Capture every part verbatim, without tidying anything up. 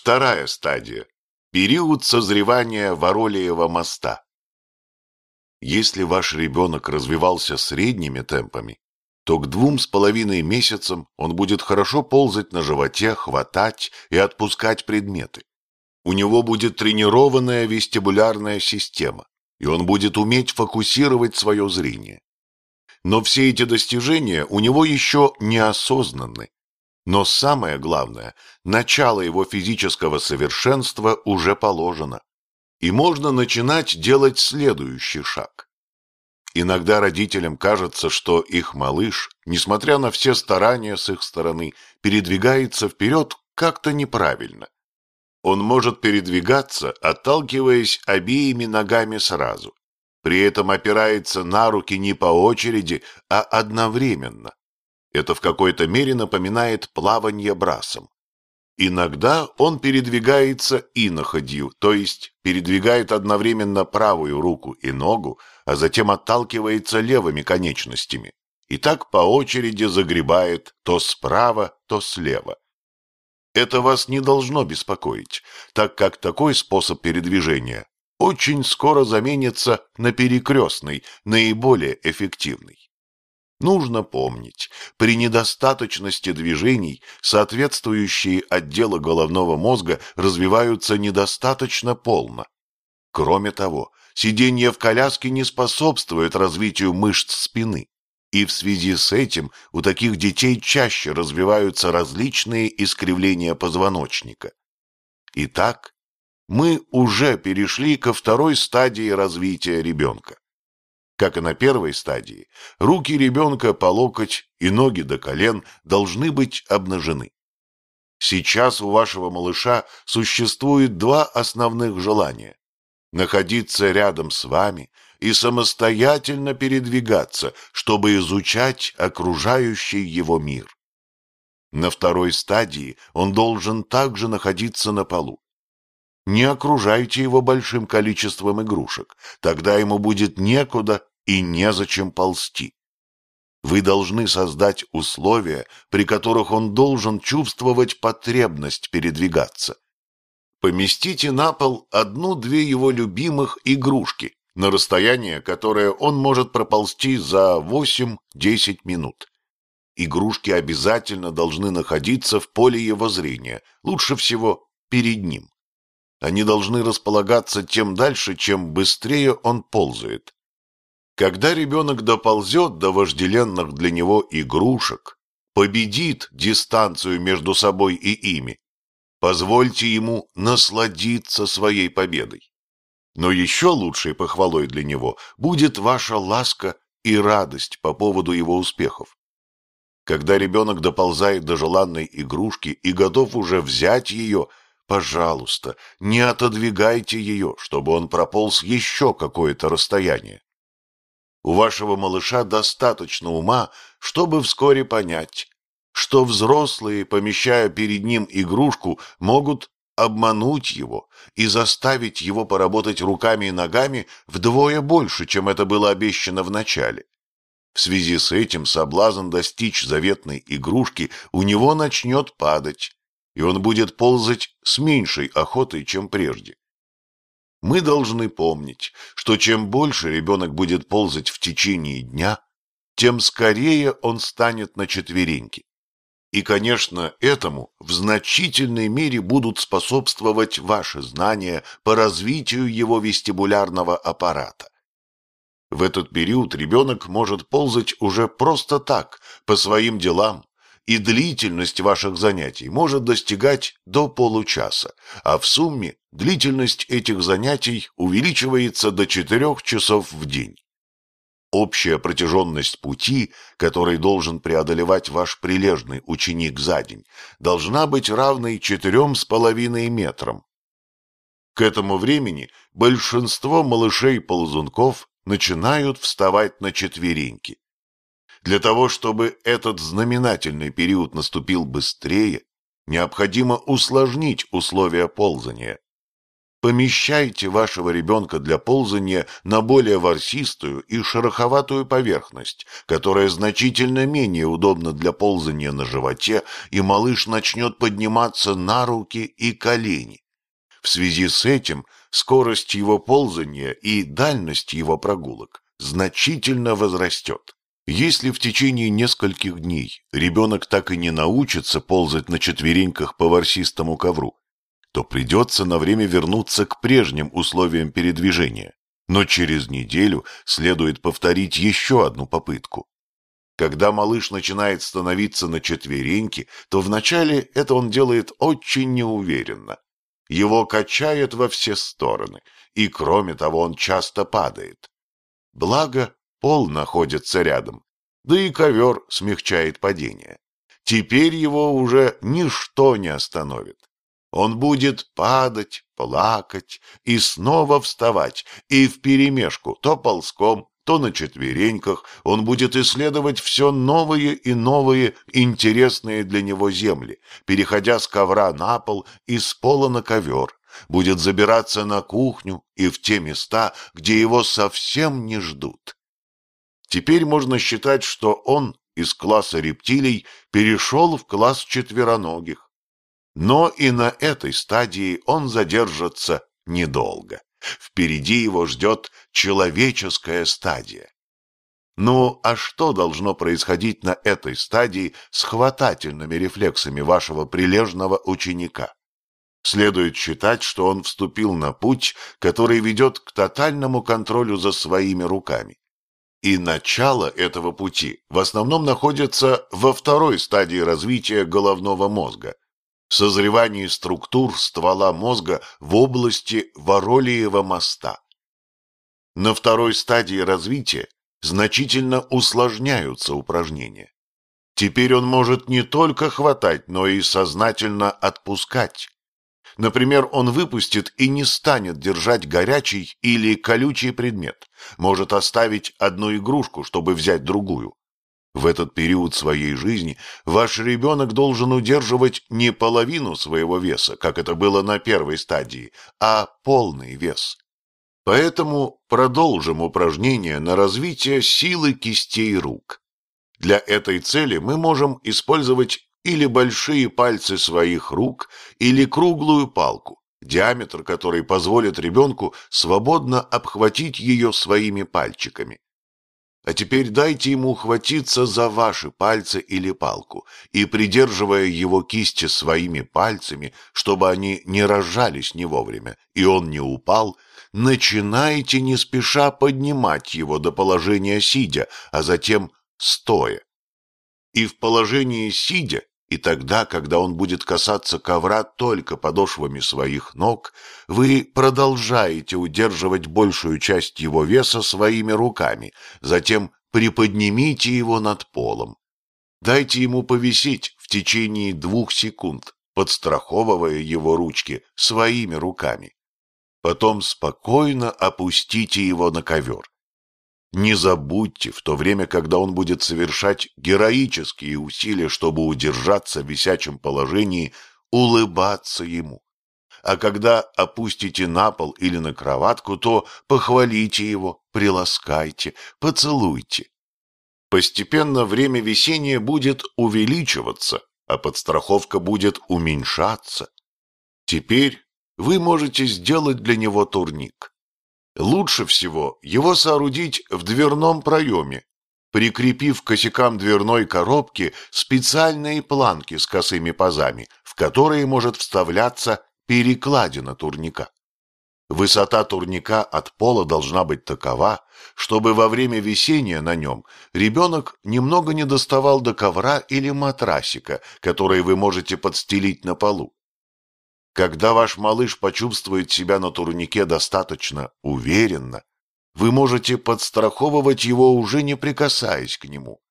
Вторая стадия. Период созревания Воролиева моста. Если ваш ребенок развивался средними темпами, то к двум с половиной месяцам он будет хорошо ползать на животе, хватать и отпускать предметы. У него будет тренированная вестибулярная система, и он будет уметь фокусировать свое зрение. Но все эти достижения у него еще неосознанны. Но самое главное, начало его физического совершенства уже положено, и можно начинать делать следующий шаг. Иногда родителям кажется, что их малыш, несмотря на все старания с их стороны, передвигается вперед как-то неправильно. Он может передвигаться, отталкиваясь обеими ногами сразу. При этом опирается на руки не по очереди, а одновременно. Это в какой-то мере напоминает плавание брасом. Иногда он передвигается иноходью, то есть передвигает одновременно правую руку и ногу, а затем отталкивается левыми конечностями. И так по очереди загребает то справа, то слева. Это вас не должно беспокоить, так как такой способ передвижения очень скоро заменится на перекрестный, наиболее эффективный. Нужно помнить, при недостаточности движений соответствующие отделы головного мозга развиваются недостаточно полно. Кроме того, сидение в коляске не способствует развитию мышц спины, и в связи с этим у таких детей чаще развиваются различные искривления позвоночника. Итак, мы уже перешли ко второй стадии развития ребенка. Как и на первой стадии, руки ребенка по локоть и ноги до колен должны быть обнажены. Сейчас у вашего малыша существует два основных желания – находиться рядом с вами и самостоятельно передвигаться, чтобы изучать окружающий его мир. На второй стадии он должен также находиться на полу. Не окружайте его большим количеством игрушек, тогда ему будет некуда и незачем ползти. Вы должны создать условия, при которых он должен чувствовать потребность передвигаться. Поместите на пол одну-две его любимых игрушки на расстояние, которое он может проползти за восемь-десять минут. Игрушки обязательно должны находиться в поле его зрения, лучше всего перед ним. Они должны располагаться тем дальше, чем быстрее он ползает. Когда ребенок доползет до вожделенных для него игрушек, победит дистанцию между собой и ими, позвольте ему насладиться своей победой. Но еще лучшей похвалой для него будет ваша ласка и радость по поводу его успехов. Когда ребенок доползает до желанной игрушки и готов уже взять ее, пожалуйста, не отодвигайте ее, чтобы он прополз еще какое-то расстояние. У вашего малыша достаточно ума, чтобы вскоре понять, что взрослые, помещая перед ним игрушку, могут обмануть его и заставить его поработать руками и ногами вдвое больше, чем это было обещано в начале. В связи с этим соблазн достичь заветной игрушки у него начнет падать, и он будет ползать с меньшей охотой, чем прежде. Мы должны помнить, что чем больше ребенок будет ползать в течение дня, тем скорее он станет на четвереньки. И, конечно, этому в значительной мере будут способствовать ваши знания по развитию его вестибулярного аппарата. В этот период ребенок может ползать уже просто так, по своим делам, и длительность ваших занятий может достигать до получаса, а в сумме длительность этих занятий увеличивается до четырех часов в день. Общая протяженность пути, который должен преодолевать ваш прилежный ученик за день, должна быть равной четырем с половиной метрам. К этому времени большинство малышей-ползунков начинают вставать на четвереньки. Для того, чтобы этот знаменательный период наступил быстрее, необходимо усложнить условия ползания. Помещайте вашего ребенка для ползания на более ворсистую и шероховатую поверхность, которая значительно менее удобна для ползания на животе, и малыш начнет подниматься на руки и колени. В связи с этим скорость его ползания и дальность его прогулок значительно возрастет. Если в течение нескольких дней ребенок так и не научится ползать на четвереньках по ворсистому ковру, то придется на время вернуться к прежним условиям передвижения, но через неделю следует повторить еще одну попытку. Когда малыш начинает становиться на четвереньки, то вначале это он делает очень неуверенно. Его качает во все стороны, и кроме того он часто падает. Благо, пол находится рядом, да и ковер смягчает падение. Теперь его уже ничто не остановит. Он будет падать, плакать и снова вставать, и вперемешку, то ползком, то на четвереньках, он будет исследовать все новые и новые интересные для него земли, переходя с ковра на пол и с пола на ковер, будет забираться на кухню и в те места, где его совсем не ждут. Теперь можно считать, что он из класса рептилий перешел в класс четвероногих. Но и на этой стадии он задержится недолго. Впереди его ждет человеческая стадия. Ну, а что должно происходить на этой стадии с хватательными рефлексами вашего прилежного ученика? Следует считать, что он вступил на путь, который ведет к тотальному контролю за своими руками. И начало этого пути в основном находится во второй стадии развития головного мозга, созревании структур ствола мозга в области Воролиева моста. На второй стадии развития значительно усложняются упражнения. Теперь он может не только хватать, но и сознательно отпускать. Например, он выпустит и не станет держать горячий или колючий предмет, может оставить одну игрушку, чтобы взять другую. В этот период своей жизни ваш ребенок должен удерживать не половину своего веса, как это было на первой стадии, а полный вес. Поэтому продолжим упражнение на развитие силы кистей рук. Для этой цели мы можем использовать или большие пальцы своих рук, или круглую палку, диаметр которой позволит ребенку свободно обхватить ее своими пальчиками. А теперь дайте ему ухватиться за ваши пальцы или палку и, придерживая его кисти своими пальцами, чтобы они не разжались не вовремя и он не упал, начинайте не спеша поднимать его до положения сидя, а затем стоя. И в положении сидя, и тогда, когда он будет касаться ковра только подошвами своих ног, вы продолжаете удерживать большую часть его веса своими руками, затем приподнимите его над полом. Дайте ему повисеть в течение двух секунд, подстраховывая его ручки своими руками. Потом спокойно опустите его на ковер. Не забудьте, в то время, когда он будет совершать героические усилия, чтобы удержаться в висячем положении, улыбаться ему. А когда опустите на пол или на кроватку, то похвалите его, приласкайте, поцелуйте. Постепенно время висения будет увеличиваться, а подстраховка будет уменьшаться. Теперь вы можете сделать для него турник. Лучше всего его соорудить в дверном проеме, прикрепив к косякам дверной коробки специальные планки с косыми пазами, в которые может вставляться перекладина турника. Высота турника от пола должна быть такова, чтобы во время висения на нем ребенок немного не доставал до ковра или матрасика, который вы можете подстелить на полу. Когда ваш малыш почувствует себя на турнике достаточно уверенно, вы можете подстраховывать его, уже не прикасаясь к нему.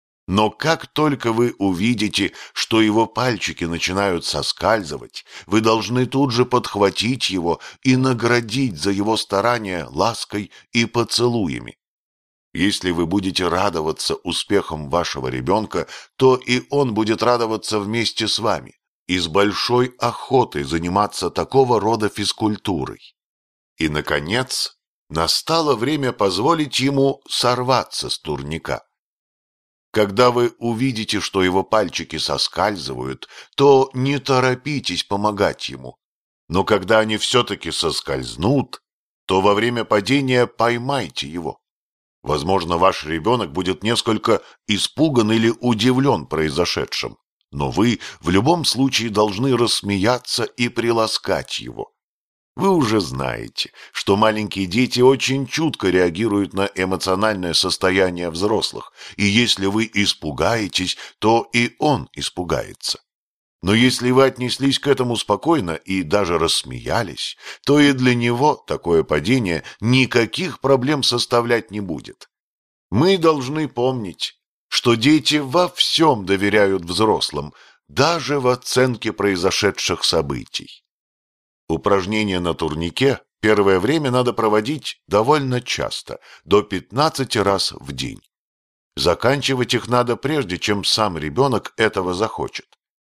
Но как только вы увидите, что его пальчики начинают соскальзывать, вы должны тут же подхватить его и наградить за его старания лаской и поцелуями. Если вы будете радоваться успехам вашего ребенка, то и он будет радоваться вместе с вами. и с большой охотой заниматься такого рода физкультурой. И, наконец, настало время позволить ему сорваться с турника. Когда вы увидите, что его пальчики соскальзывают, то не торопитесь помогать ему. Но когда они все-таки соскользнут, то во время падения поймайте его. Возможно, ваш ребенок будет несколько испуган или удивлен произошедшим, но вы в любом случае должны рассмеяться и приласкать его. Вы уже знаете, что маленькие дети очень чутко реагируют на эмоциональное состояние взрослых, и если вы испугаетесь, то и он испугается. Но если вы отнеслись к этому спокойно и даже рассмеялись, то и для него такое падение никаких проблем составлять не будет. Мы должны помнить, что дети во всем доверяют взрослым, даже в оценке произошедших событий. Упражнения на турнике первое время надо проводить довольно часто, до пятнадцати раз в день. Заканчивать их надо прежде, чем сам ребенок этого захочет.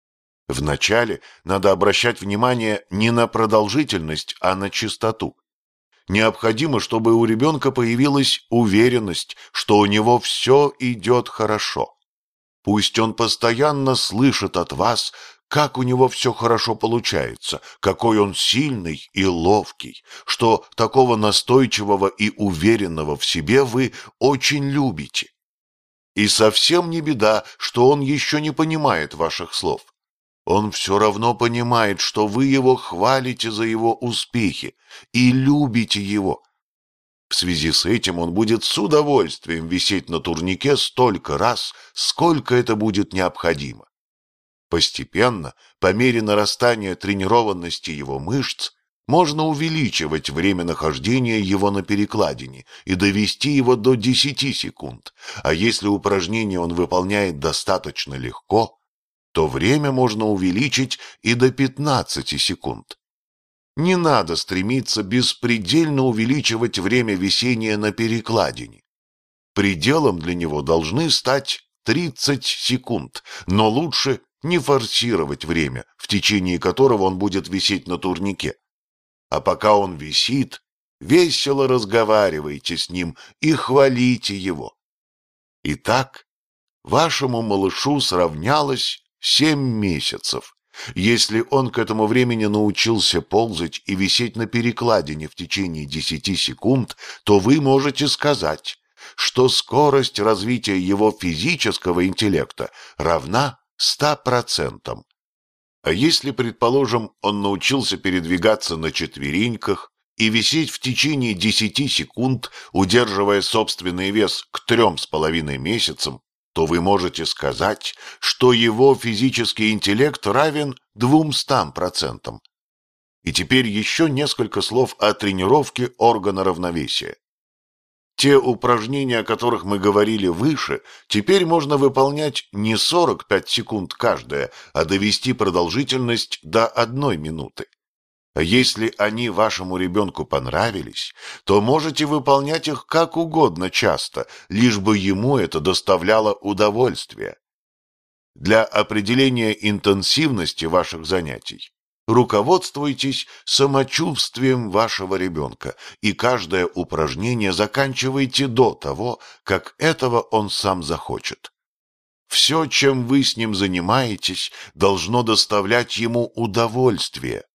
Вначале надо обращать внимание не на продолжительность, а на частоту. Необходимо, чтобы у ребенка появилась уверенность, что у него все идет хорошо. Пусть он постоянно слышит от вас, как у него все хорошо получается, какой он сильный и ловкий, что такого настойчивого и уверенного в себе вы очень любите. И совсем не беда, что он еще не понимает ваших слов. Он все равно понимает, что вы его хвалите за его успехи и любите его. В связи с этим он будет с удовольствием висеть на турнике столько раз, сколько это будет необходимо. Постепенно, по мере нарастания тренированности его мышц, можно увеличивать время нахождения его на перекладине и довести его до десяти секунд, а если упражнение он выполняет достаточно легко, то время можно увеличить и до пятнадцати секунд. Не надо стремиться беспредельно увеличивать время висения на перекладине. Пределом для него должны стать тридцать секунд, но лучше не форсировать время, в течение которого он будет висеть на турнике. А пока он висит, весело разговаривайте с ним и хвалите его. Итак, вашему малышу сравнялось семь месяцев. Если он к этому времени научился ползать и висеть на перекладине в течение десяти секунд, то вы можете сказать, что скорость развития его физического интеллекта равна ста процентам. А если, предположим, он научился передвигаться на четвереньках и висеть в течение десяти секунд, удерживая собственный вес к трем с половиной месяцам, то вы можете сказать, что его физический интеллект равен двумстам процентам. И теперь еще несколько слов о тренировке органа равновесия. Те упражнения, о которых мы говорили выше, теперь можно выполнять не сорок пять секунд каждое, а довести продолжительность до одной минуты. А если они вашему ребенку понравились, то можете выполнять их как угодно часто, лишь бы ему это доставляло удовольствие. Для определения интенсивности ваших занятий руководствуйтесь самочувствием вашего ребенка, и каждое упражнение заканчивайте до того, как этого он сам захочет. Все, чем вы с ним занимаетесь, должно доставлять ему удовольствие.